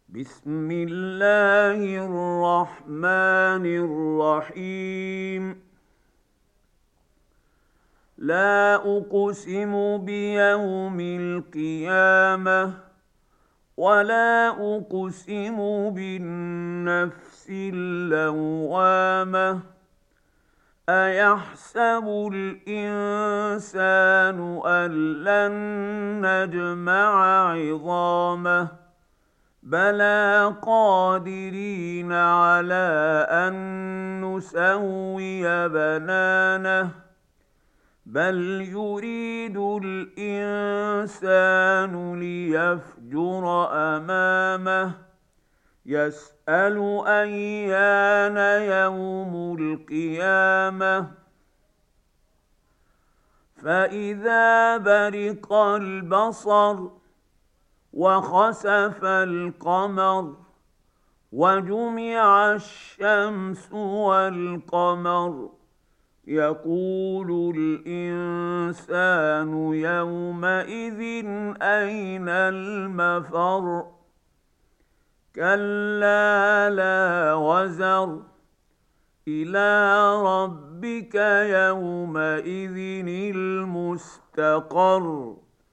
بسم الله الرحمن الرحيم. لا أقسم بيوم القيامة ولا أقسم بالنفس اللوامة. أيحسب الإنسان أن لن نجمع عظامه بلى قادرين على أن نسوي بنانه بل يريد الإنسان ليفجر أمامه يسأل أيان يوم القيامة فإذا برق البصر وخسف القمر وجمع الشمس والقمر يقول الإنسان يومئذ أين المفر كلا لا وزر إلى ربك يومئذ المستقر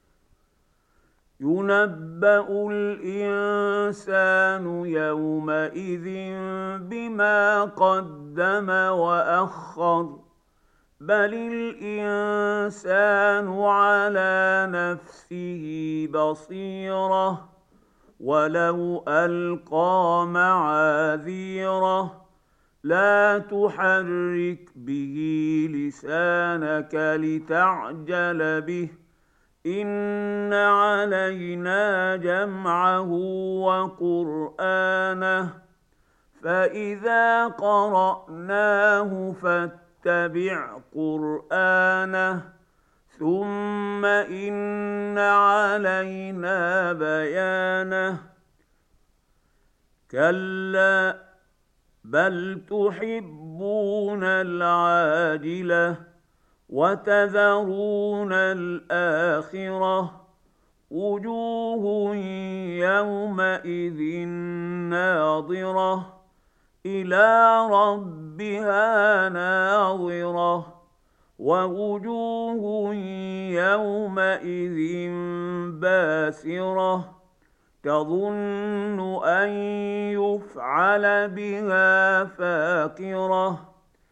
ينبأ الإنسان يومئذ بما قدم وأخر بل الإنسان على نفسه بصيرة ولو ألقى معاذيره لا تحرك به لسانك لتعجل به إن علينا جمعه وقرآنه فإذا قرأناه فاتبع قرآنه ثم إن علينا بيانه كلا بل تحبون العاجلة وتذرون الآخرة وجوه يومئذ ناظرة إلى ربها ناظرة ووجوه يومئذ باسرة تظن أن يفعل بها فاقرة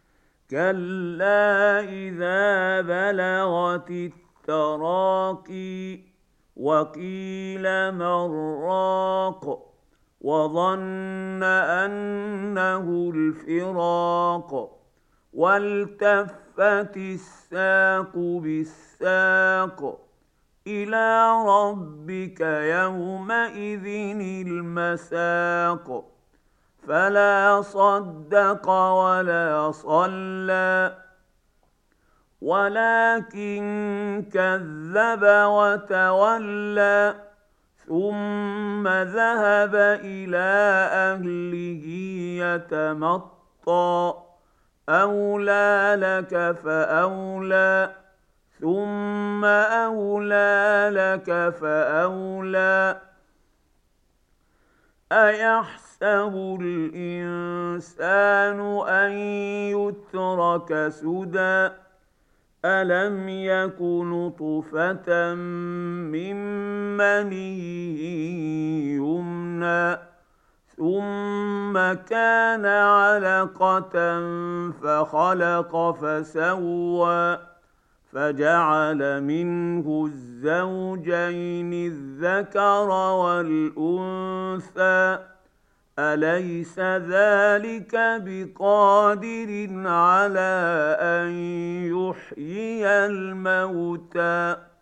كلا إذا بلغت التراقي وقيل من راق وظن أنه الفراق والتفت الساق بالساق إلى ربك يومئذ المساق فلا صدق ولا صلى ولكن كذب وتولى ثم ذهب إلى أهله يتمطى أولى لك فأولى ثم أولى لك فأولى أيحسب الإنسان أن يترك سدى ألم يك نطفة من مني يمنى ثم كان علقة فخلق فسوى فجعل منه الزوجين الذكر والأنثى أليس ذلك بقادر على أن يحيي الموتى